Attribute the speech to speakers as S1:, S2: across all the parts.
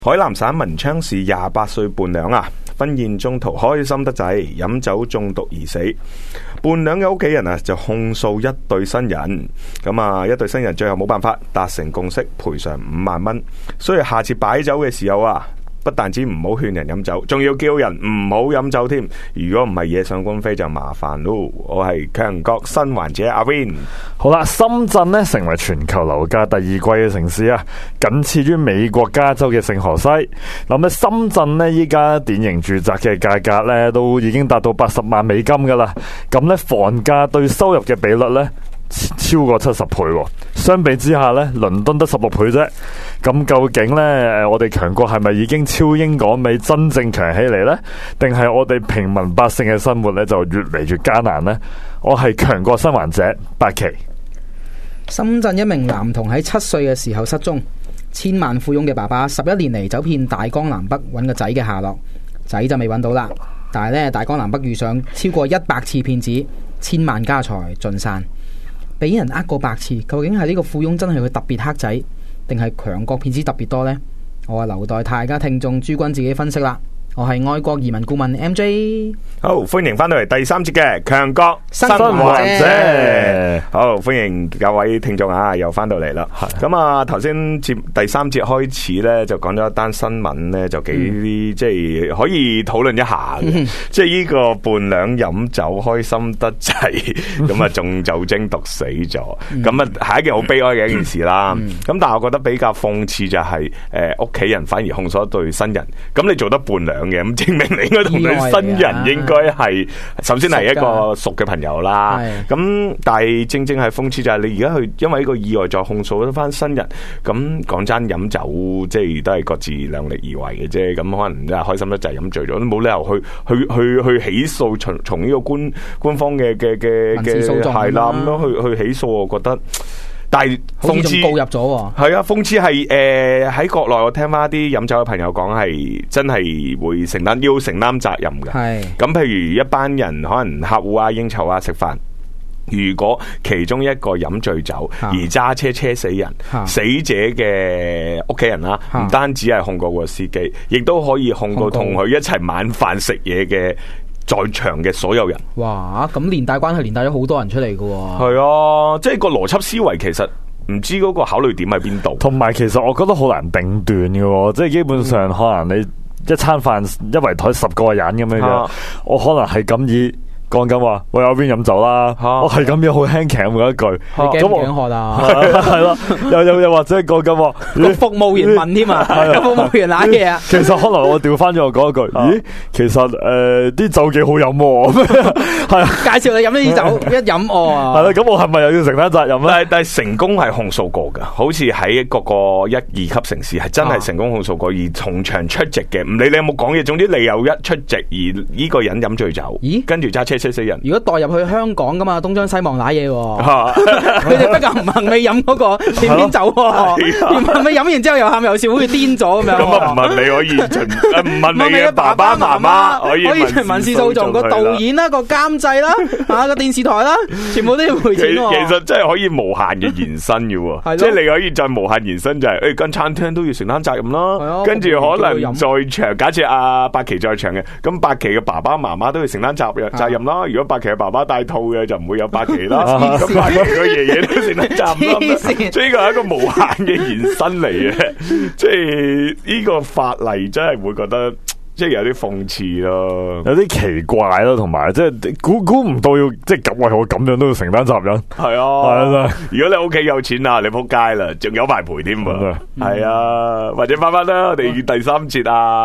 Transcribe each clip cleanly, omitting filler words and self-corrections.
S1: 海南省文昌市28歲伴娘啊，婚宴中途開心得滯，飲酒中毒而死。伴娘嘅屋企人啊就控訴一對新人，咁啊一對新人最後冇辦法達成共識，賠償5萬蚊。所以下次擺酒嘅時候啊，不但止唔好勸人飲酒，仲要叫人唔好飲酒添。如果唔係惹上官非就麻煩咯。我係強國新環者阿 Win。
S2: 好啦，深圳呢成為全球樓價第二貴嘅城市啊，僅次於美國加州嘅聖荷西。諗起深圳呢，依家典型住宅嘅價格呢都已經達到80萬美金噶啦。咁呢，房價對收入嘅比率呢超過70倍，相比之下呢，倫敦得16倍啫。咁究竟呢，我哋強國係咪已經超英趕美，真正強起嚟呢？定係我哋平民百姓嘅生活呢就越嚟越艱難呢？我係強國新環者八旗。
S3: 深圳一名男童喺7歲嘅時候失蹤，千萬富翁嘅爸爸11年嚟走遍大江南北揾個仔嘅下落，仔就未揾到啦。但係呢，大江南北遇上超過100次騙子，千萬家財盡散。俾人呃過100次，究竟係呢個富翁真係佢特別黑仔，定係強國騙子特別多呢？我留待大家聽眾諸君自己分析啦。我係愛國移民顧問 MJ。
S1: 好，歡迎翻到嚟第3節嘅強國新
S2: 環者。
S1: 好，歡迎各位聽眾啊，又翻到嚟啦。咁啊，頭先第3節開始咧，就講咗一單新聞咧，就幾即係可以討論一下嘅。即係呢個伴娘飲酒開心得滯，咁啊中酒精毒死咗，咁啊係一件好悲哀嘅一件事啦。咁但係我覺得比較諷刺就係屋企人反而控訴一對新人，咁你做得伴娘嘅，咁證明你應該同佢新人應該係首先係一個熟嘅朋友啦。咁但係正正係諷刺就係你而家去因為呢個意外再控訴翻新人，咁講真飲酒即係都係各自量力而為嘅啫。咁可能真係開心得滯飲醉咗，都冇理由去起訴從呢個官方嘅係啦咁樣去起訴，我覺得。但係諷刺告入咗，係啊！諷刺係喺國內，我聽翻啲飲酒嘅朋友講，係真係會要承擔責任嘅。係咁，譬如一班人可能客戶啊、應酬啊、食飯，如果其中一個飲醉酒而揸車死人，死者嘅屋企人啦，唔單止係控告個司機，亦都可以控告同佢一齊晚飯食嘢嘅在場嘅所有人。哇！咁連帶關係連帶咗好多人出嚟嘅。係啊，即係個邏輯思維其實唔知嗰個考慮點喺邊度。同埋其實我覺得好難定斷嘅，即係基本上可能你一餐飯一圍台10個人咁樣嘅，我可能係咁以講緊話，喂，有邊飲酒啦？我係咁樣好輕鬆咁一句，
S3: 咁我喝啊，
S2: 係咯，又或者講緊話，
S3: 服務員問添啊，服務員揦嘢啊。
S2: 其實可能我調翻咗我講一句，咦，其實啲酒幾好飲喎，係啊，
S3: 介紹你飲呢啲酒，一飲哦，
S2: 係啦，咁我係咪又要承擔責任咧？
S1: 但係成功係控訴過噶，好似喺各個1、2級城市係真係成功控訴過，而同場出席嘅，唔理你有冇講嘢，總之你有一出席而呢個人飲醉酒，咦，跟住揸車死人。如
S3: 果代入去香港噶嘛，東張西望揦嘢，佢哋不夠唔幸未飲嗰個甜甜酒，甜味飲完之後又喊又笑，好似癲咗咁樣。咁啊唔問你可以唔問你嘅爸爸媽媽可以民事訴訟個導演啦、個監製啦、個電視台啦，全部都要賠錢。
S1: 其實真係可以無限嘅延伸嘅，即係你可以再無限延伸就係間餐廳都要承擔責任啦。跟住可能在場，假設阿八旗在場嘅，咁八旗嘅爸爸媽媽都要承擔責任啦。如果八旗嘅爸爸帶套嘅就唔會有八旗啦，咁八旗嘅爺爺都成得站啦，所以呢個係一個無限嘅延伸嚟嘅，即係呢個法例真係會覺得。即係有啲諷刺咯，
S2: 有啲奇怪咯，同埋即係估唔到要即係為我咁樣都要承擔責任。
S1: 係啊，如果你屋企有錢啊，你仆街啦，仲有排賠添啊。係啊，或者翻啦，我哋第3節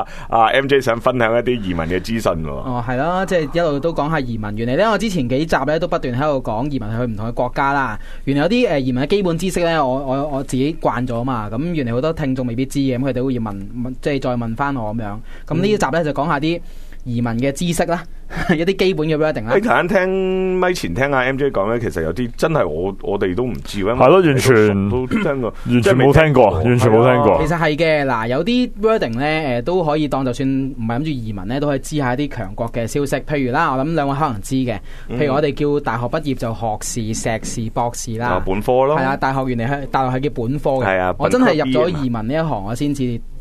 S1: MJ 想分享一啲移民嘅資訊。
S3: 哦，係啦，即係一路都講下移民。原嚟咧，我之前幾集咧都不斷喺度講移民去唔同嘅國家啦。原來有啲移民嘅基本知識咧，我自己慣咗嘛。咁原嚟好多聽眾未必知嘅，咁佢哋會要問，即係再問翻我咁樣。咁呢一集咧就講下啲移民嘅知識啦，一啲基本嘅 wording 啦。
S1: 你頭先聽咪前聽阿 MJ 講咧，其實有啲真係我哋都唔知嘅。
S2: 係咯，完全都聽過，完全冇聽過，完全冇聽過。
S3: 其實係嘅，嗱，有啲 wording 咧，都可以當就算唔係諗住移民咧，都可以知下一啲強國嘅消息。譬如啦，我諗兩位可能知嘅，譬如我哋叫大學畢業就學士、碩士、博士啦，
S1: 本科咯。
S3: 係啊，大學原嚟大學係叫本科嘅。
S1: 係啊，
S3: 我真係入咗移民呢一行，我先至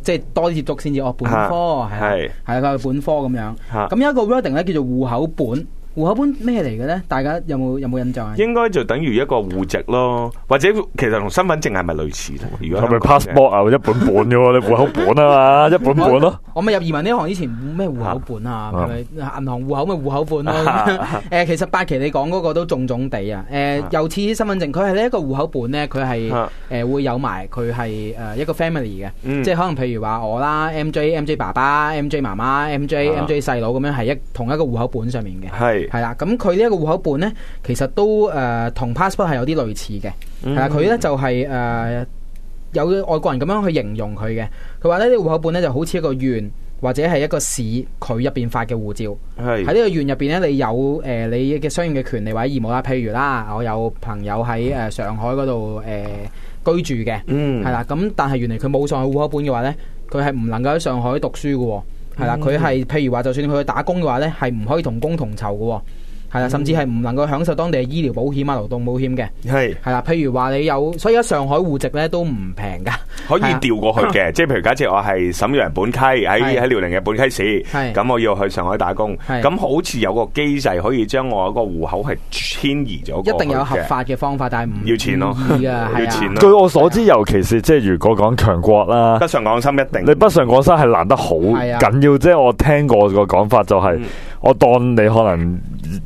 S3: 即係多啲接觸先至本科係佢本科咁樣。咁有一個 wording 咧叫做戶口本。戶口本咩嚟嘅咧？大家有冇印象啊？
S1: 應該就等於一個戶籍咯，或者其實同身份證係咪類似咧？如果
S2: 係咪 passport 啊？一本本嘅喎，你戶口本啊嘛，一本本咯。
S3: 我咪入移民呢行以前咩戶口本啊？係咪銀行戶口咪戶口本咯？其實八期你講嗰個都重地啊。又似身份證，佢係呢一個戶口本咧，佢係會有埋佢係一個 family 嘅，即係可能譬如話我啦 ，MJ 爸爸、MJ 媽媽、MJ 細佬咁樣係同一個戶口本上面嘅。係啦，咁佢呢一個戶口本咧，其實都同 passport 係有啲類似嘅。係啦，佢咧就係有外國人咁樣去形容佢嘅。佢話咧呢個戶口本咧就好似一個縣或者係一個市，佢入邊發嘅護照。喺呢個縣入邊咧，你有你嘅相應嘅權利或者義務啦。譬如啦，我有朋友喺上海嗰度居住嘅，係啦。咁但係原來佢冇上海戶口本嘅話咧，佢係唔能夠喺上海讀書嘅。係啦，佢係譬如話，就算佢去打工嘅話咧，係唔可以同工同酬嘅。係啦，甚至係唔能夠享受當地嘅醫療保險啊、勞動保險嘅。係啦，譬如話你有，所以而家上海戶籍咧都唔平噶，
S1: 可以調過去嘅。即係譬如假設我係瀋陽本溪喺遼寧嘅本溪市，咁我要去上海打工，咁好似有個機制可以將我個戶口係遷移咗。一定有合法嘅方法，但係唔要錢咯，要錢咯。據
S2: 我所知，尤其是即係如果講強國啦，
S1: 北上廣深一定，
S2: 你北上廣深係難得好緊要。即係我聽過個講法就係，我當你可能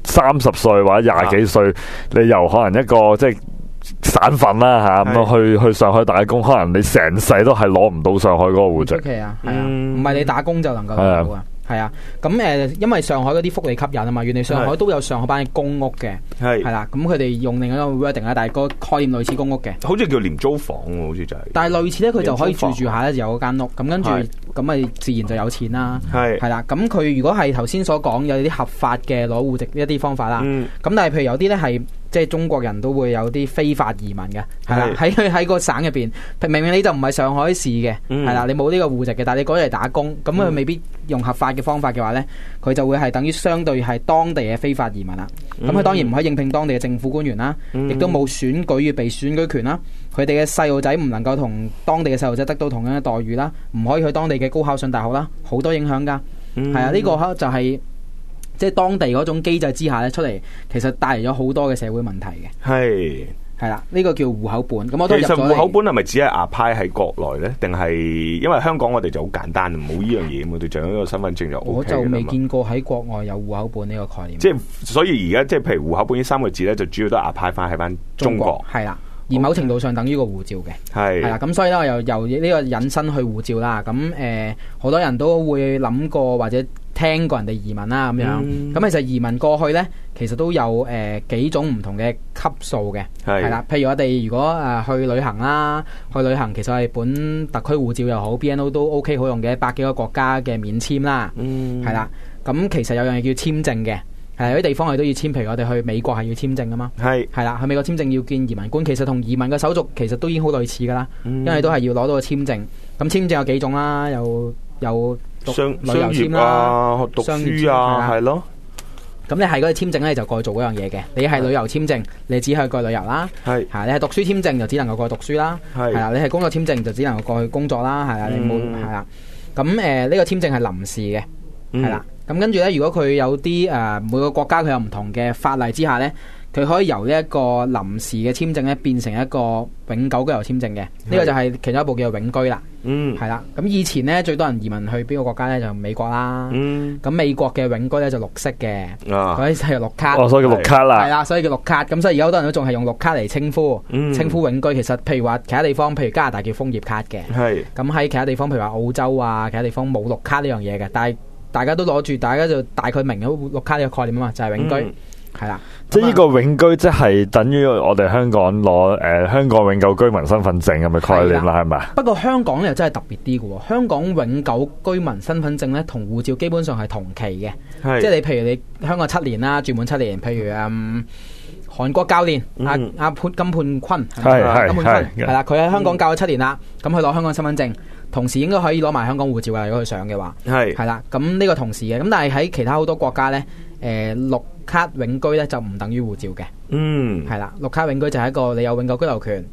S2: 30歲或者20幾歲，你由可能一個即係省份啦吓，咁去上海打工，可能你成世都係攞唔到上海嗰個戶籍。
S3: 係啊，係啊，唔係你打工就能夠攞到啊。係啊，咁因為上海嗰啲福利吸引啊嘛，原來上海都有上海版嘅公屋嘅，係啦，咁佢哋用另一個 wording 啦，但係個概念類似公屋嘅，
S1: 好似叫廉租房喎，好似就係。但係
S3: 類似咧，佢就可以住下咧，就有間屋，咁跟住咁咪自然就有錢啦，係啦。咁佢如果係頭先所講有啲合法嘅攞戶籍一啲方法啦，咁但係譬如有啲咧係。即係中國人都會有啲非法移民嘅，係啦，喺個省入邊，明明你就唔係上海市嘅，係啦，你冇呢個戶籍嘅，但係你過嚟打工，咁佢未必用合法嘅方法嘅話咧，佢就會係等於相對係當地嘅非法移民啦。咁佢當然唔可以應聘當地嘅政府官員啦，亦都冇選舉與被選舉權啦。佢哋嘅細路仔唔能夠同當地嘅細路仔得到同樣嘅待遇啦，唔可以去當地嘅高考上大學啦，好多影響㗎。係啊，呢個就係。即係當地嗰種機制之下咧，出嚟其實帶嚟咗好多嘅社會問題嘅。係啦，呢個叫戶口本。咁我都入咗。其實
S1: 戶口本係咪只係apply喺國內咧？定係因為香港我哋就好簡單，冇呢樣嘢，我哋就用一個身份證就 OK。
S3: 我就未見過喺國外有戶口本呢個概念。
S1: 即係所以而家即係譬如戶口本呢3個字咧，就主要都係apply翻喺翻中國。
S3: 係啦。而某程度上等於個護照嘅，係啦，咁所以咧我由呢個引申去護照啦，咁好多人都會諗過或者聽過人哋移民啦咁樣，咁其實移民過去咧，其實都有幾種唔同嘅級數嘅，係啦，譬如我哋如果去旅行啦，去旅行其實係本特區護照又好 BNO 都 OK 好用嘅，100幾個國家嘅免簽啦，係啦，咁其實有樣嘢叫簽證嘅。係有啲地方係都要簽，譬如我哋去美國係要簽證噶嘛，係啦，去美國簽證要見移民官，其實同移民嘅手續其實都已經好類似噶啦，因為都係要攞到個簽證。咁簽證有幾種啦，有旅遊簽啦，
S1: 讀書啊，係咯。
S3: 咁你係嗰個簽證咧，就過去做嗰樣嘢嘅。你係旅遊簽證，你只可以過去旅遊啦。係，你係讀書簽證就只能夠過去讀書啦。係啦，你係工作簽證就只能夠過去工作啦。係啦，你冇係啦。咁呢個簽證係臨時嘅，係啦。咁跟住咧，如果佢有啲每個國家佢有唔同嘅法例之下咧，佢可以由呢一個臨時嘅簽證咧變成一個永久居留簽證嘅。呢個就係其中一部叫做永居啦。係啦。咁以前咧最多人移民去邊個國家咧就美國啦。咁美國嘅永居咧就綠色嘅，佢係綠卡。
S2: 所以叫綠卡啦。
S3: 係啦，所以叫綠卡。咁所以而家好多人都仲係用綠卡嚟稱呼永居。其實譬如話其他地方，譬如加拿大叫楓葉卡嘅。係。咁喺其他地方，譬如話澳洲啊，其他地方冇綠卡呢樣嘢嘅，但係大家都攞住，大家就大概明咗綠卡呢個概念啊嘛，就係永居，係啦。
S2: 即係呢個永居，即係等於我哋香港攞香港永久居民身份證咁嘅概念啦，係咪？
S3: 不過香港咧又真係特別啲嘅喎，香港永久居民身份證咧同護照基本上係同期嘅，即係你譬如你香港7年啦，住滿7年，譬如韓國教練金判坤係啦，佢喺香港教咗7年啦，咁佢攞香港身份證。同時應該可以攞埋香港護照㗎，如果佢上嘅話，係啦。咁呢個同時嘅，咁但係喺其他好多國家咧，綠卡永居咧就唔等於護照嘅。係啦，綠卡永居就係一個你有永久居留權，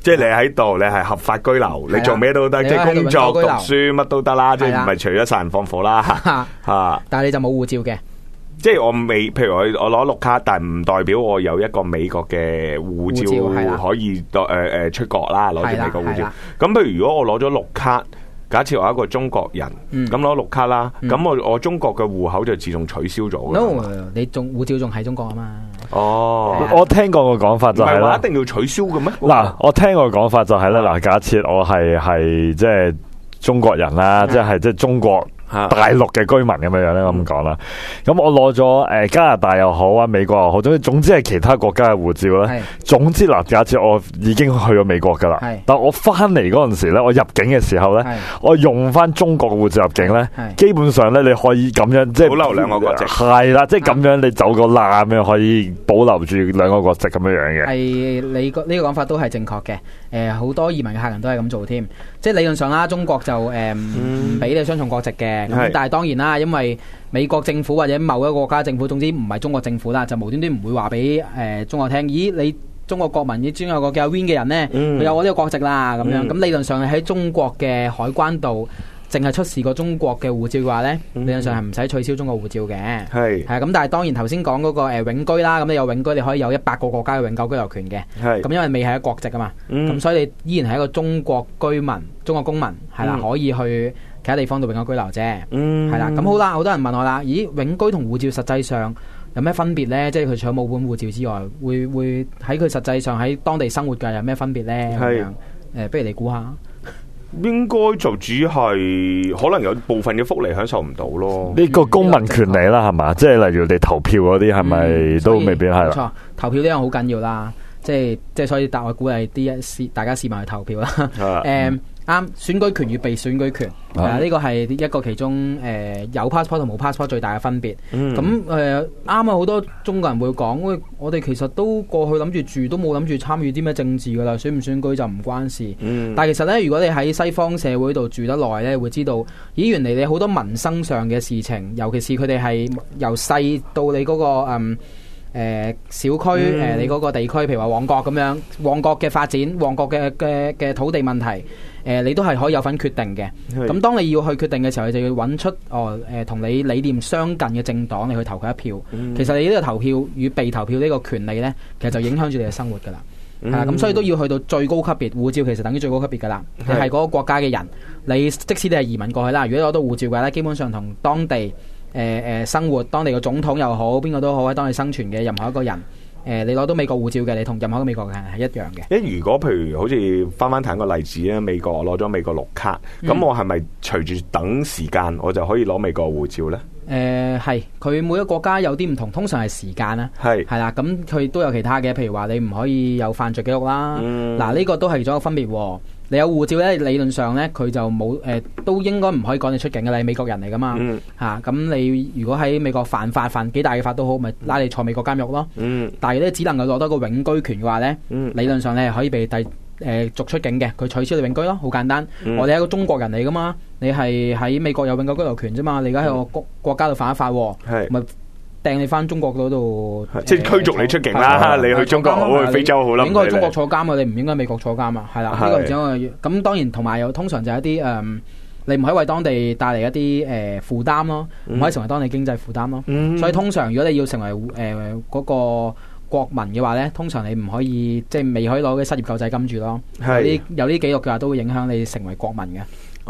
S1: 即係你喺度，你係合法居留，你做咩都得，即係工作、讀書乜都得啦，即係唔係除咗殺人放火啦吓。但
S3: 係你就冇護照嘅。
S1: 即係我未，譬如我攞綠卡，但係唔代表我有一個美國嘅護照可以出國啦，攞住美國護照。咁譬如如果我攞咗綠卡，假設我係一個中國人，咁攞綠卡啦，咁我中國嘅戶口就自動取消咗。
S3: No， 你護照仲喺中國啊嘛？
S2: 哦，我聽過個講法就係啦，
S1: 一定要取消嘅咩？
S2: 嗱，我聽過個講法就係咧，嗱，假設我係即係中國人啦，即係中國大陸嘅居民咁樣樣咧，咁講啦。咁我攞咗加拿大又好啊，美國又好，總之係其他國家嘅護照咧。總之嗱，假設我已經去咗美國噶啦，但我翻嚟嗰陣時咧，我入境嘅時候咧，我用翻中國嘅護照入境咧，基本上咧你可以咁樣即係保留兩個國籍。係啦，即係咁樣你走個罅咁樣可以保留住兩個國籍咁樣樣嘅。
S3: 係你呢個講法都係正確嘅。好多移民嘅客人都係咁做添。即係理論上啦，中國就唔俾你雙重國籍嘅。咁但係當然啦，因為美國政府或者某一個國家政府，總之唔係中國政府啦，就無端端唔會話俾中國聽，咦，你中國國民，你專有個叫 Win 嘅人呢，佢有我呢個國籍啦，咁樣。咁理論上喺中國嘅海關度，淨係出示過中國嘅護照嘅話呢，理論上係唔使取消中國護照嘅。係咁，但係當然頭先講嗰個永居啦，咁你有永居，你可以有100個國家嘅永久居留權嘅。咁因為未係一個國籍啊嘛，咁所以你依然係一個中國居民、中國公民，係啦，可以去其他地方度永久居留啫。係啦，咁好啦，好多人問我啦，咦，永居同護照實際上有咩分別呢？即係佢除咗冇本護照之外，會喺佢實際上喺當地生活嘅有咩分別呢？咁樣不如你估下。
S1: 應該就只係可能有部分嘅福利享受唔到咯。
S2: 呢個公民權利啦，係嘛？即係例如你投票嗰啲，係咪都未必係啦？冇錯，
S3: 投票呢樣好緊要啦。即係所以我鼓勵大家市民去投票啦。啱，選舉權與被選舉權，呢個係一個其中有 passport 同冇 passport 最大嘅分別。咁啱啊！好多中國人會講，喂，我哋其實都過去諗住住，都冇諗住參與啲咩政治噶啦，選唔選舉就唔關事。但係其實咧，如果你喺西方社會度住得耐咧，會知道，咦，原嚟你好多民生上嘅事情，尤其是佢哋係由細到你嗰個小區你嗰個地區，譬如話旺角咁樣，旺角嘅發展，旺角嘅土地問題，你都係可以有份決定嘅。咁當你要去決定嘅時候，你就要揾出同你理念相近嘅政黨，你去投佢一票。其實你呢個投票與被投票呢個權利呢，其實就影響住你嘅生活噶啦。咁所以都要去到最高級別，護照其實等於最高級別噶啦。你係嗰個國家嘅人，你即使你係移民過去啦，如果攞到護照嘅話咧，基本上同當地生活，當地嘅總統又好，邊個都好，喺當地生存嘅任何一個人，你攞到美國護照嘅，你同任何一個美國嘅人係一樣嘅。
S1: 如果譬如好似翻睇個例子咧，美國攞咗美國綠卡，咁我係咪隨住等時間我就可以攞美國護照呢？
S3: 係，佢每一個國家有啲唔同，通常係時間啦，係啦，咁佢都有其他嘅，譬如話你唔可以有犯罪記錄啦，嗱呢個都係咗一個分別。你有護照咧，理論上咧佢就冇都應該唔可以趕你出境嘅，你係美國人嚟噶嘛，咁你如果喺美國犯幾大嘅法都好，咪拉你坐美國監獄咯。但係咧只能夠攞到個永居權嘅話咧，理論上你係可以被逐出境嘅，佢取消你永居咯，好簡單。我哋係一個中國人嚟噶嘛，你係喺美國有永久居留權啫嘛，你而家喺個國家度犯一法，咪掟你翻中國嗰度，
S1: 即係驅逐你出境啦。你去中國好，去非洲好啦。
S3: 應該去中國坐監啊，你唔應該美國坐監啊。係啦，呢個只係咁。當然同埋有通常就係一啲你唔可以為當地帶嚟一啲負擔咯，唔可以成為當地經濟負擔咯。所以通常如果你要成為嗰個國民嘅話咧，通常你唔可以即係未可以攞嘅失業救濟金住咯。有啲記錄嘅話，都會影響你成為國民嘅。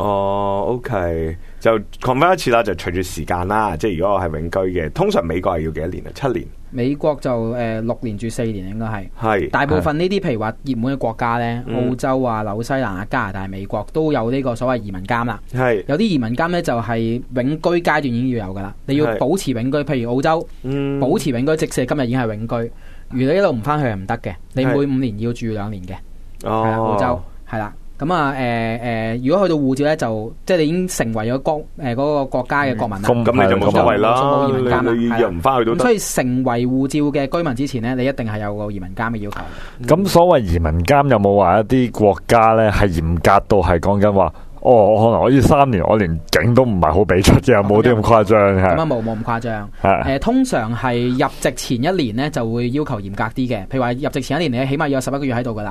S1: OK， 就 confirm 一次啦，就隨住時間啦。即係如果我係永居嘅，通常美國係要幾多年啊？7年。美國就
S3: 6年至4年應該係。大部分呢啲譬如話熱門嘅國家咧，澳洲啊、紐西蘭啊、加拿大、美國都有呢個所謂移民監啦。有啲移民監咧就係永居階段已經要有噶啦，你要保持永居。譬如澳洲，保持永居，即使今日已經係永居，如果一路唔翻去係唔得嘅，你每5年要住2年嘅。係啦，澳洲係啦。咁如果去到護照咧，就即係你已經成為咗嗰個國家嘅國民啦。咁
S1: 你就冇所謂啦，
S3: 冇移民監啦，
S1: 你又唔翻去都得。
S3: 所以成為護照嘅居民之前咧，你一定係有個移民監嘅要求。
S2: 咁所謂移民監有冇話一啲國家咧係嚴格到係講緊話？可能我呢3年我連境都唔係好俾出嘅，有冇啲咁誇張？
S3: 咁冇咁誇張。通常係入籍前1年咧就會要求嚴格啲嘅。譬如話入籍前1年你起碼要有11個月喺度噶啦。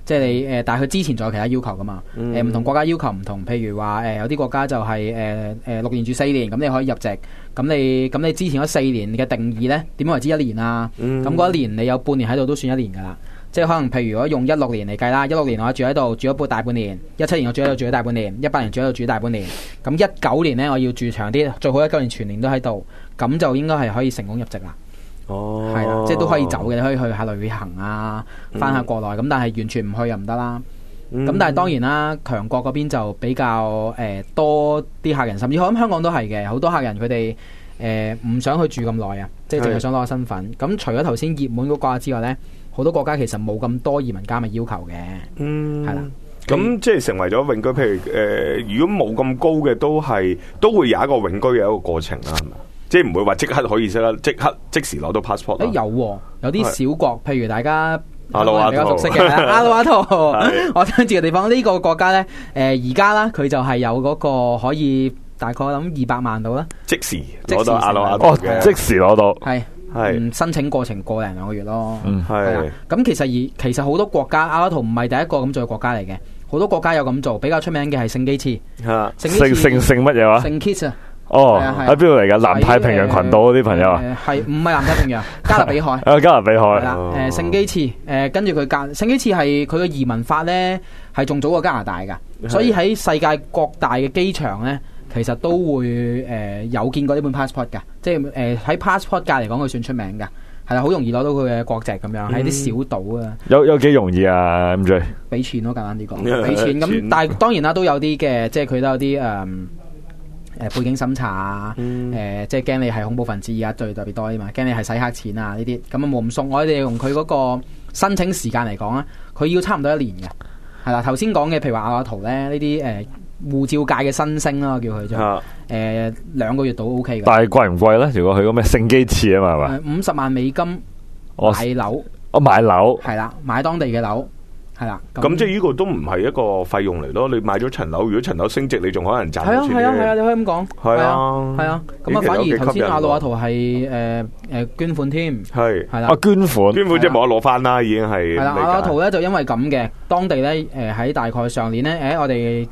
S3: 即係你但係佢之前仲有其他要求噶嘛。唔同國家要求唔同，譬如話有啲國家就係6年住4年，咁你可以入籍。咁你之前嗰4年嘅定義咧，點樣為之1年啊？咁嗰1年你有半年喺度都算1年噶啦。即係可能譬如如果用16年嚟計啦，16年我住喺度住咗大半年，17年我住喺度住咗大半年，18年住喺度住咗大半年，咁19年咧我要住長啲，最好19年全年都喺度，咁就應該係可以成功入籍啦。係啦，即係都可以走嘅，你可以去下旅行啊，翻下國內，咁但係完全唔去又唔得啦。咁但係當然啦，強國嗰邊就比較多啲客人，甚至我諗香港都係嘅，好多客人佢哋唔想去住咁耐啊，即係淨係想攞個身份。咁除咗頭先熱門嗰個國家之外咧，好多國家其實冇咁多移民加密要求嘅。係啦。
S1: 咁即係成為咗永居，譬如如果冇咁高嘅，都會有一個永居嘅一個過程啦，係咪？即係唔會話即刻可以即時攞到 passport。有啲小國，譬如大家比較熟悉嘅阿魯阿圖，我想住嘅地方，呢個國家咧，而家啦，佢就係有嗰個可以大概諗200萬度啦， 即時攞到阿魯阿圖嘅，
S2: 即時攞到
S3: 係申請過程個零2個月咯。
S1: 係
S3: 咁其實好多國家，阿魯阿圖唔係第一個咁做嘅國家嚟嘅，好多國家有咁做，比較出名嘅係聖基茨。
S2: 聖乜嘢話？
S3: 聖 Kitts 啊。
S2: 喺邊度嚟噶？南太平洋群島嗰啲朋友啊？
S3: 係唔係南太平洋？加勒比海。
S2: 加勒比海。
S3: 係啦，聖基茨，跟住聖基茨係佢嘅移民法咧，係仲早過加拿大噶，所以喺世界各大嘅機場咧，其實都會有見過呢本 passport 噶，即係喺 passport 界嚟講，佢算出名噶，係啦，好容易攞到佢嘅國籍咁樣，喺啲小島啊。有
S2: 幾容易啊？MJ
S3: 俾錢咯，簡單啲講，俾錢咁，但係當然啦，都有啲嘅，即係佢都有啲背景審查啊，即係驚你係恐怖分子，而家最特別多啲嘛，驚你係洗黑錢啊呢啲，咁啊冇咁鬆。我哋用佢嗰個申請時間嚟講啊，佢要差唔多1年嘅，係啦。頭先講嘅譬如話阿魯阿圖咧，呢啲護照界嘅新星啦，叫佢做2個月到 OK 嘅。但係貴唔貴咧？如果去嗰咩聖基茨啊嘛，係嘛？50萬美金買樓，買樓係啦，買當地嘅樓。係啦，
S1: 咁即係呢個都唔係一個費用嚟咯。你買咗層樓，如果層樓升值，你仲可能賺錢。
S3: 係啊，你可以咁講。係啊，咁啊，反而頭先阿魯阿圖係捐款添。係啦，
S2: 捐款
S1: 即係冇得攞翻啦，已經係。
S3: 係啦，阿魯阿圖咧就因為咁嘅，當地咧喺大概上年咧，我哋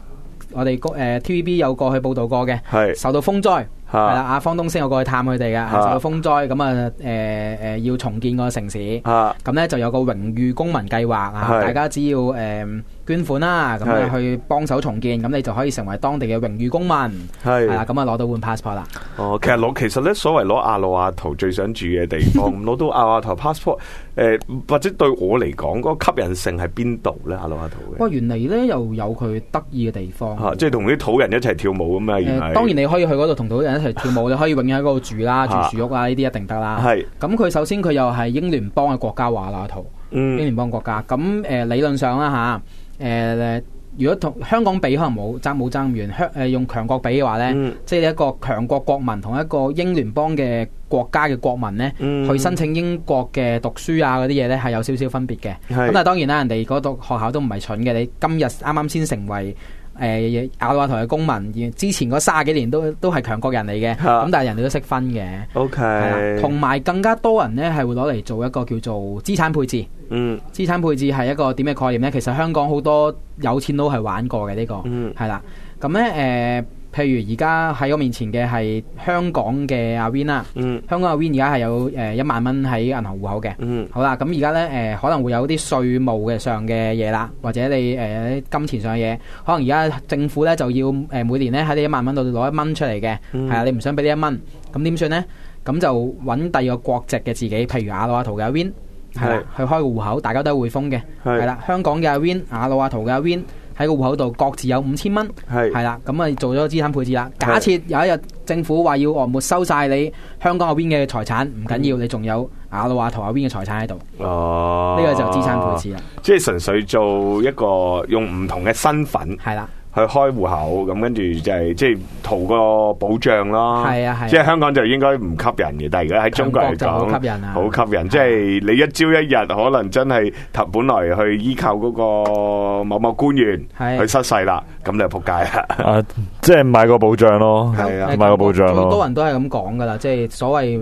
S3: TVB 有過去報道過嘅，受到風災。係啦，阿方東升我過去探佢哋嘅，受到風災咁啊，要重建個城市，咁咧就有個榮譽公民計劃啊，大家只要捐款啦，咁啊去幫手重建，咁你就可以成為當地嘅榮譽公民，係啦，咁啊攞到本 passport 啦。
S1: 其實咧，所謂攞阿魯阿圖最想住嘅地方，攞到阿魯阿圖 passport，或者對我嚟講，嗰個吸引性喺邊度咧？阿魯阿圖嘅，
S3: 原嚟咧又有佢得意嘅地方，
S1: 即係同啲土人一齊跳舞咁啊！
S3: 當然你可以去嗰度同土人一齊跳舞，你可以永遠喺嗰度住啦，住樹屋啦，呢啲一定得啦。係咁，佢首先佢又係英聯邦嘅國家，阿魯阿圖，英聯邦國家。咁理論上啦嚇，如果同香港比，可能冇爭咁遠。用強國比嘅話咧，即係一個強國國民同一個英聯邦嘅國家嘅國民咧，去申請英國嘅讀書啊嗰啲嘢咧，係有少少分別嘅。咁但係當然啦，人哋嗰度學校都唔係蠢嘅。你今日啱啱先成為阿魯阿圖嘅公民，之前嗰30幾年都係強國人嚟嘅，咁但係人哋都識分嘅。OK，同埋更加多人咧係會攞嚟做一個叫做資產配置。資產配置係一個點嘅概念咧？其實香港好多有錢佬係玩過嘅呢個，係啦。咁咧譬如而家喺我面前嘅係香港嘅阿 Win 啦，香港阿 Win 而家係有1萬蚊喺銀行戶口嘅。好啦，咁而家咧可能會有啲稅務嘅上嘅嘢啦，或者你金錢上嘅嘢，可能而家政府咧就要每年咧喺你1萬蚊度攞1蚊出嚟嘅，係啊，你唔想俾呢1蚊，咁點算咧？咁就揾第二個國籍嘅自己，譬如阿魯阿圖嘅阿 Win。係啦，去開個戶口，大家都係匯豐嘅。係啦，香港嘅阿 Win、阿魯阿圖嘅阿 Win 喺個戶口度各自有5000蚊。係啦，咁啊做咗資產配置啦。假設有一日政府話要沒收晒你香港阿 Win 嘅財產，唔緊要，你仲有阿魯阿圖阿 Win 嘅財產喺度。呢個就資產配置啦。即係純粹做一個用唔同嘅身份。係啦。去開戶口，咁跟住就係即係圖個保障咯。係啊，即係香港就應該唔吸引嘅，但係而家喺中國嚟講，好吸引啊，好吸引。即係你一朝一日可能真係本來去依靠嗰個某某官員去失勢啦，咁你就仆街啦。即係買個保障咯，係啊，買個保障咯。好多人都係咁講噶啦，即係所謂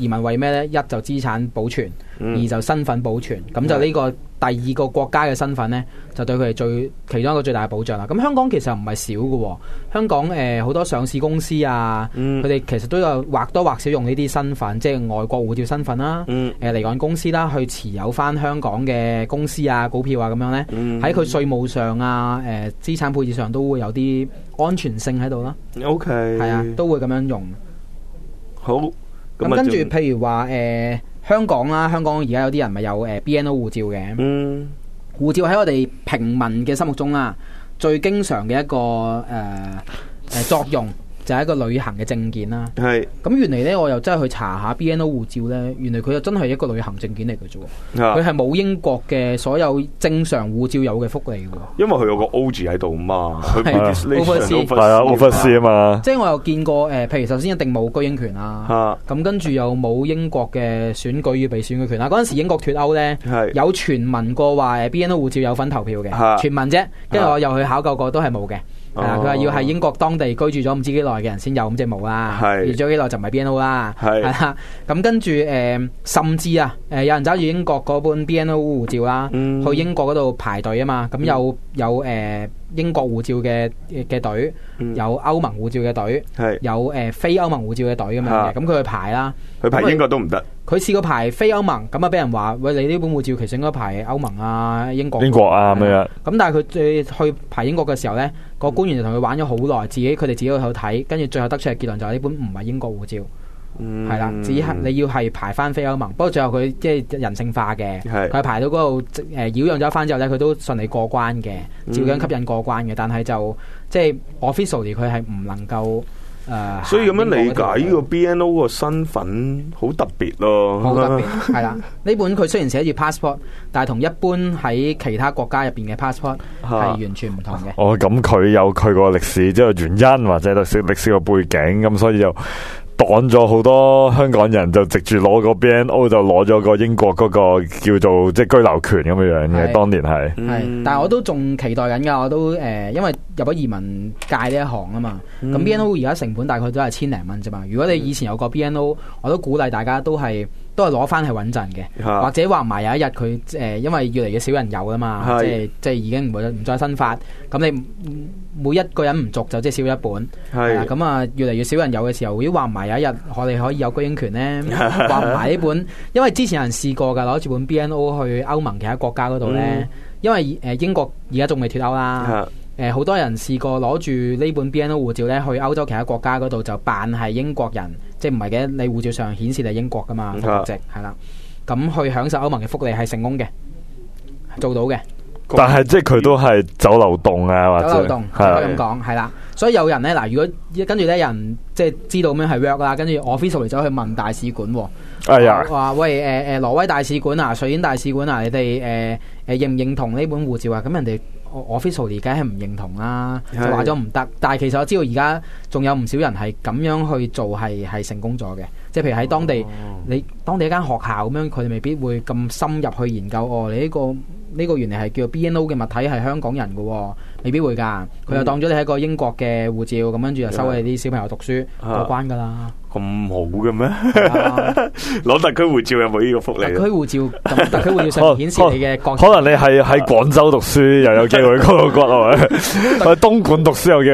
S3: 移民為咩呢？一就資產保存，二就身份保存。咁就呢個第二個國家嘅身份呢，就對佢哋其中一個最大嘅保障啦。咁香港其實唔係少嘅，香港好多上市公司啊，佢哋其實都有或多或少用呢啲身份，即係外國護照身份啦，離岸公司啦，去持有翻香港嘅公司啊、股票啊咁樣呢。喺佢稅務上啊、資產配置上都會有啲安全性喺度啦。
S1: OK，
S3: 係啊，都會咁樣用。
S1: 好，
S3: 咁跟住譬如話香港啦，香港而家有啲人咪有BNO 護照嘅。護照喺我哋平民嘅心目中啦，最經常嘅一個作用就係一個旅行嘅證件啦。
S1: 係。咁
S3: 原嚟呢，我又真係去查下 BNO 護照呢，原來佢又真係一個旅行證件嚟嘅啫。佢係冇英國嘅所有正常護照有嘅福利嘅。因為佢有個 O 字喺度嘛，佢
S2: 係啊 overseas 啊嘛。即
S3: 係我又見過譬如首先一定冇居英權啦，咁跟住又冇英國嘅選舉與被選舉權啦。嗰陣時英國脫歐呢，有傳聞過話BNO 護照有份投票嘅，傳聞啫。跟住我又去考究過，都係冇嘅。係啦，佢話要係英國當地居住咗唔知幾耐嘅人先有，咁即係冇啦。住咗幾耐就唔係 BNO 啦。係啦，咁跟住甚至啊，有人揸住英國嗰本 BNO 護照啦，去英國嗰度排隊啊嘛。咁有英國護照嘅隊，有歐盟護照嘅隊，有非歐盟護照嘅隊咁樣嘅。咁佢去排啦，
S1: 佢排英國都唔得。
S3: 佢試過排非歐盟，咁啊俾人話喂，你呢本護照其實應該排歐盟啊、英國
S2: 啊咁樣。咁
S3: 但係佢去排英國嘅時候呢，個官員就同佢玩咗好耐，佢哋自己去睇，跟住最後得出嘅結論就係呢本唔係英國護照。係啦，只係你要係排翻非歐盟，不過最後佢即係人性化嘅，佢排到嗰度擾攘咗一番之後咧，佢都順利過關嘅，照樣吸引過關嘅，但係就即係 officially 佢係唔能夠
S1: 所以咁樣理解呢個 BNO 個身份好特別咯，
S3: 好特別係啦。呢本佢雖然寫住 passport， 但係同一般喺其他國家入邊嘅 passport 係完全唔同嘅。
S2: 哦，咁佢有佢個歷史即係原因或者歷史個背景，咁所以就擋咗好多香港人就直住攞個 BNO 就攞咗個英國嗰個叫做即係居留權咁樣嘅，當年係。
S3: 但係我都仲期待緊噶，我都因為入咗移民界呢一行啊嘛，咁 BNO 而家成本大概都係千零蚊啫嘛。如果你以前有個 BNO， 我都鼓勵大家都係攞翻係穩陣嘅，或者話埋有一日佢因為越嚟越少人有啦嘛，即係已經唔再新發，咁你每一個人唔續就即係少一本，咁啊越嚟越少人有嘅時候，如果話埋有一日我哋可以有居英權呢，話唔埋呢本，因為之前有人試過噶，攞住本 BNO 去歐盟其他國家嗰度呢，因為英國而家仲未脫歐啦，好多人試過攞住呢本 BNO 護照呢去歐洲其他國家嗰度就扮係英國人，即係唔係嘅，你護照上顯示你係英國噶嘛，國籍係啦，咁去享受歐盟嘅福利係成功嘅，做到嘅。
S2: 但係即係佢都係走漏洞啊，或者
S3: 走漏洞，可以咁講係啦。所以有人咧嗱，如果跟住咧人即係知道咩係 work 啦，跟住 official 嚟走去問大使館，話喂挪威大使館啊、瑞典大使館啊，你哋認唔認同呢本護照啊？咁人哋 official 而家係唔認同啦，就話咗唔得。但係其實我知道而家仲有唔少人係咁樣去做，係成功咗嘅。即係譬如喺當地，你當地一間學校咁樣，佢哋未必會咁深入去研究。你呢個原嚟係叫 BNO 嘅物體係香港人嘅，未必會㗎。佢就當咗你係一個英國嘅護照，咁跟住就收你啲小朋友讀書過關㗎啦。
S1: 咁好嘅咩？攞特區護照有冇呢個福利？
S3: 特區護照，特區護照上面顯示你嘅國籍。
S2: 可能你係喺廣州讀書又有機會過到骨係咪？喺東莞讀書有機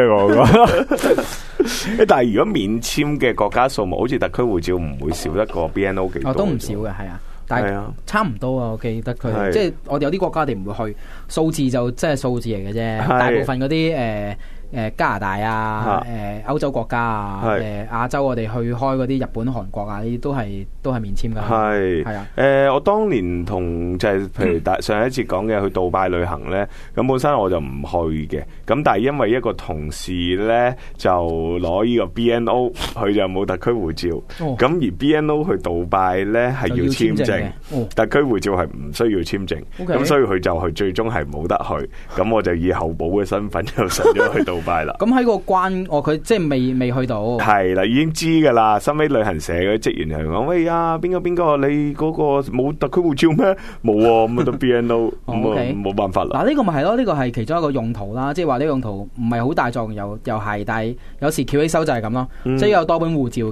S2: 會。
S1: 但係如果免簽嘅國家數目，好似特區護照唔會少得過 BNO 幾多？
S3: 都唔少嘅，係啊。但係差唔多啊，我記得佢即係我哋有啲國家我哋唔會去，數字就即係數字嚟嘅啫。大部分嗰啲加拿大啊、歐洲國家啊、亞洲我哋去開嗰啲日本、韓國啊，呢啲都係免簽㗎。係啊。
S1: 我當年同就係譬如上一節講嘅去杜拜旅行咧，咁本身我就唔去嘅，咁但係因為一個同事咧就攞呢個 BNO， 佢就冇特區護照，咁而 BNO 去杜拜咧係要簽證，特區護照係唔需要簽證，咁所以佢就最終係冇得去，咁我就以候補嘅身份就上咗去杜拜啦。
S3: 咁喺個關，佢即係未去到。係
S1: 啦，已經知噶啦。收尾旅行社嗰啲職員就講：喂呀，邊個你嗰個冇特區護照咩？冇啊，咁都 BNO， 咁冇辦法啦。
S3: 嗱，呢個咪係咯，呢個係其中一個用途啦。即係話呢個用途唔係好大作用，又係，但係有時翹起手就係咁咯。即係有多本護照嘅，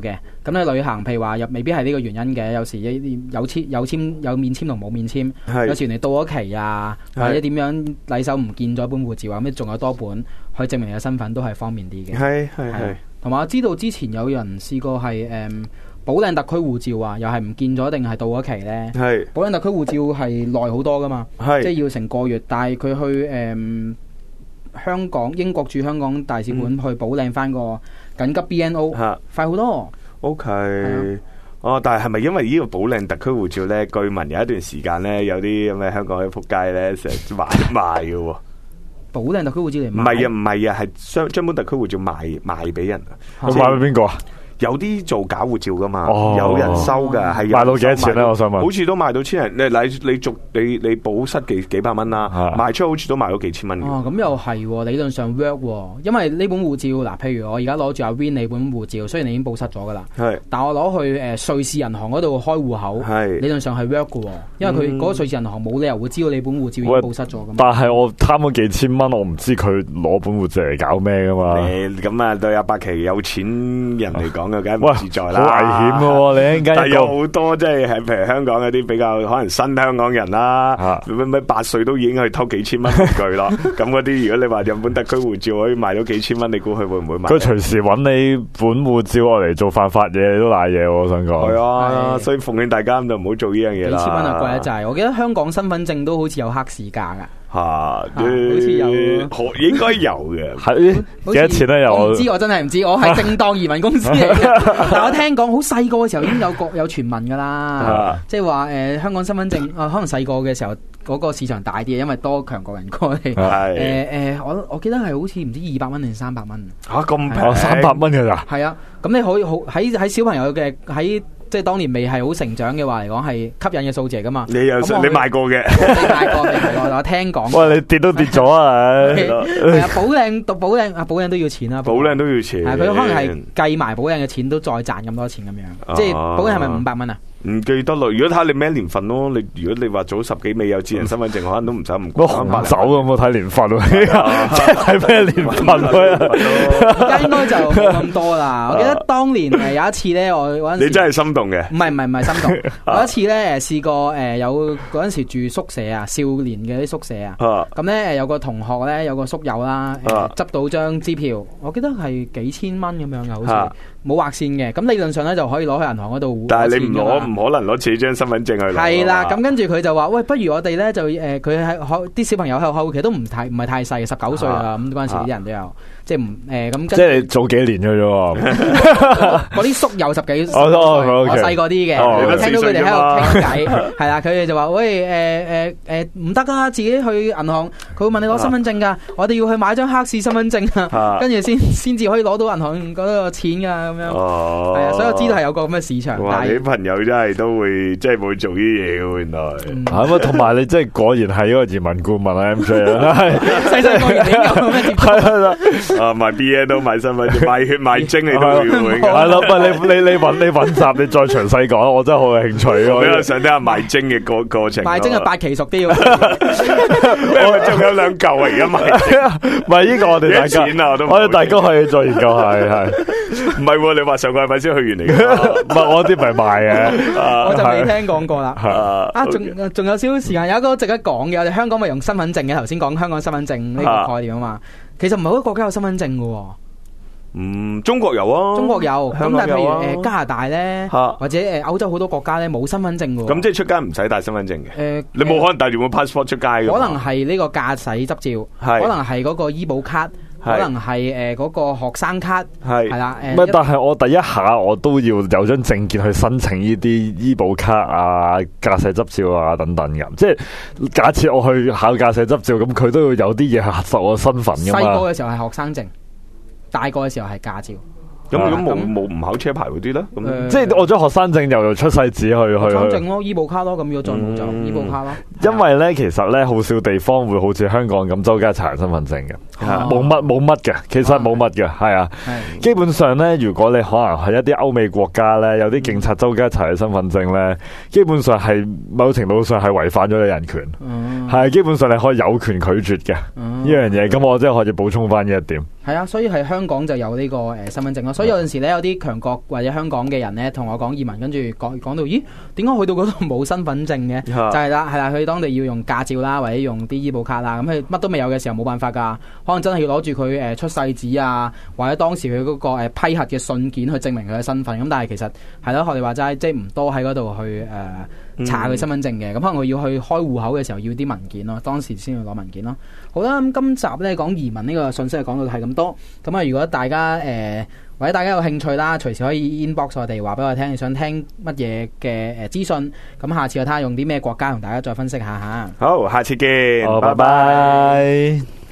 S3: 咁你旅行，譬如話又未必係呢個原因嘅，有時有免簽同冇免簽，有時你到咗期啊，或者點樣禮手唔見咗一本護照啊，咁仲有多本去證明你嘅身份都係方便啲嘅。係。同埋我知道之前有人試過係保領特區護照啊，又係唔見咗定係到咗期咧？係保領特區護照係耐好多噶嘛，即係要成個月，但係佢去香港英國駐香港大使館去保領翻個緊急 BNO，快好多。OK。
S1: 但係咪因為呢個保領特區護照咧，據聞有一段時間咧，有啲咁嘅香港啲仆街咧，成日賣嘅喎。
S3: 保領特區護照嚟賣？
S1: 唔係啊，係將本特區護照賣俾人啊。
S2: 賣俾邊個啊？
S1: 有啲做假護照噶嘛，有人收噶，係
S2: 賣到幾多錢咧？我想問，
S1: 好似都賣到千人，你保失幾百蚊啦，賣出好似都賣到幾千蚊。
S3: 咁又係理論上 work，因為呢本護照嗱，譬如我而家攞住阿 Win 你本護照，雖然你已經保失咗噶啦，但我攞去瑞士銀行嗰度開戶口，理論上係 work 嘅，因為佢嗰個瑞士銀行冇理由會知道你本護照已經保失咗噶嘛。
S2: 但係我貪咗幾千蚊，我唔知佢攞本護照嚟搞咩噶嘛。
S1: 咁啊，對阿伯奇有錢人嚟講嘅，梗係唔自在啦。
S2: 好危險嘅，你一陣間
S1: 但有好多即係譬如香港嗰啲比較可能新香港人啦，咩8歲都已經去偷幾千蚊玩具啦。咁嗰啲如果你話日本特區護照可以賣到幾千蚊，你估佢會唔會買？佢
S2: 隨時揾你本護照嚟做犯法嘢，你都賴嘢。我想講
S1: 係啊，所以奉勸大家就唔好做呢樣嘢啦。
S3: 幾千蚊就貴得滯。我記得香港身份證都好似有黑市價噶。
S1: 好
S3: 似有，
S1: 應該有嘅。
S2: 係幾多錢咧？
S3: 我唔知，我真係唔知。我係正當移民公司嚟嘅，但我聽講好細個嘅時候已經有傳聞噶啦，即係話香港身份證可能細個嘅時候嗰個市場大啲嘅，因為多強國人過嚟。我記得係好似唔知200蚊定300蚊。
S1: 咁平
S2: ？300蚊嘅咋？
S3: 係啊，咁你可以喺小朋友嘅即係當年未係好成長嘅話嚟講，係吸引嘅數字嚟噶嘛？
S1: 你買過嘅？
S3: 你買過，我聽講。
S2: 喂，你跌都跌咗啊！
S3: 係啊，保領都要錢啦。
S1: 保領都要錢。
S3: 係佢可能係計埋保領嘅錢都再賺咁多錢咁樣。即係保領係咪500蚊啊？
S1: 唔記得啦。如果睇下你咩年份咯，如果你話早10幾未有智能身份證，可能都唔使咁貴。
S2: 紅酒咁我睇年份喎，即係咩年份啊？
S3: 而家應該就冇咁多啦。我記得當年有一次咧，我嗰陣時
S1: 你真係心動嘅？
S3: 唔係心動。有一次咧試過有嗰陣時住宿舍啊，少年嘅啲宿舍啊。咁咧有個同學咧有個宿友啦，執到張支票，我記得係幾千蚊咁樣嘅，好似冇劃線嘅。咁理論上咧就可以攞去銀行嗰度。
S1: 但係你唔可能攞自己張身份證去攞。
S3: 係啦，咁跟住佢就話：喂，不如我哋咧就佢喺啲小朋友喺後期都唔係太細，19歲啦。咁嗰陣時啲人都有，即係咁。即
S2: 係早幾年嘅啫。
S3: 嗰啲宿友10幾歲，我細個啲嘅。我聽到佢哋喺度傾偈，係啦，佢哋就話：喂，唔得啊，自己去銀行，佢會問你攞身份證㗎。我哋要去買張黑市身份證啊，跟住先至可以攞到銀行嗰個錢㗎咁樣。係啊，所以我知道係有個咁嘅市場。
S1: 哇！你啲朋友真係都會即係會做啲嘢嘅，原來。
S2: 咁啊，同埋你即係果然係一個移民顧問啊 MJ 啊，
S3: 細細個已經有咁嘅接觸。
S2: 係啦，
S1: 賣 BNO 都賣身份證，賣血賣精你都要嘅。
S2: 係咯，唔係你揾集，你再詳細講，我真係好有興趣。
S1: 我比較想聽下賣精嘅過程。
S3: 賣精係8期熟啲。
S1: 我仲有2嚿啊！而家賣，
S2: 唔係呢個我哋大家，我哋大家可以再研究係。
S1: 唔係，你話上個禮拜先去完嚟嘅，
S2: 唔係我啲咪賣嘅，
S3: 我就未聽講過啦。仲有少少時間，有一個值得講嘅，我哋香港咪用身份證嘅，頭先講香港身份證呢個概念啊嘛。其實唔係好多國家有身份證嘅。
S1: 中國有啊，
S3: 中國有。咁但係譬如加拿大咧，或者歐洲好多國家咧冇身份證嘅。
S1: 咁即係出街唔使帶身份證嘅。你冇可能帶住個 passport 出街嘅。
S3: 可能係呢個駕駛執照，可能係嗰個醫保卡。可能係嗰個學生卡係啦，
S2: 但係我第一下我都要有張證件去申請呢啲醫保卡啊、駕駛執照啊等等嘅。即係假設我去考駕駛執照，咁佢都要有啲嘢核實我身份噶嘛。
S3: 細個嘅時候係學生證，大個嘅時候係駕照。
S1: 咁如果冇唔考車牌嗰啲咧，咁
S2: 即係我張學生證又出世紙去
S3: 學生證咯，醫保卡咯，咁如果再冇就醫保卡咯。
S2: 因為咧，其實咧好少地方會好似香港咁周街查人身份證嘅，冇乜嘅，其實冇乜嘅，係啊。基本上咧，如果你可能係一啲歐美國家咧，有啲警察周街查你身份證咧，基本上係某程度上係違反咗你人權，係基本上你可以有權拒絕嘅呢樣嘢。咁我真係可以補充翻呢一點。
S3: 係啊，所以係香港就有呢個身份證咯。所以有陣時咧，有啲強國或者香港嘅人咧，同我講移民，跟住講到，咦，點解去到嗰度冇身份證嘅？就係啦，係啦，佢當地要用駕照啦，或者用啲醫保卡啦，咁佢乜都未有嘅時候冇辦法噶，可能真係要攞住佢出世紙啊，或者當時佢嗰個批核嘅信件去證明佢嘅身份。咁但係其實係咯，學你話齋，即係唔多喺嗰度去查佢身份證嘅。咁可能佢要去開戶口嘅時候要啲文件咯，當時先要攞文件咯。好啦，咁今集咧講移民呢個信息係講到係咁多。咁啊，如果大家或者大家有興趣啦，隨時可以 inbox 我哋話俾我聽，你想聽乜嘢嘅資訊。咁下次我睇下用啲咩國家同大家再分析下吓。
S1: 好，下次見，
S2: 好，拜拜。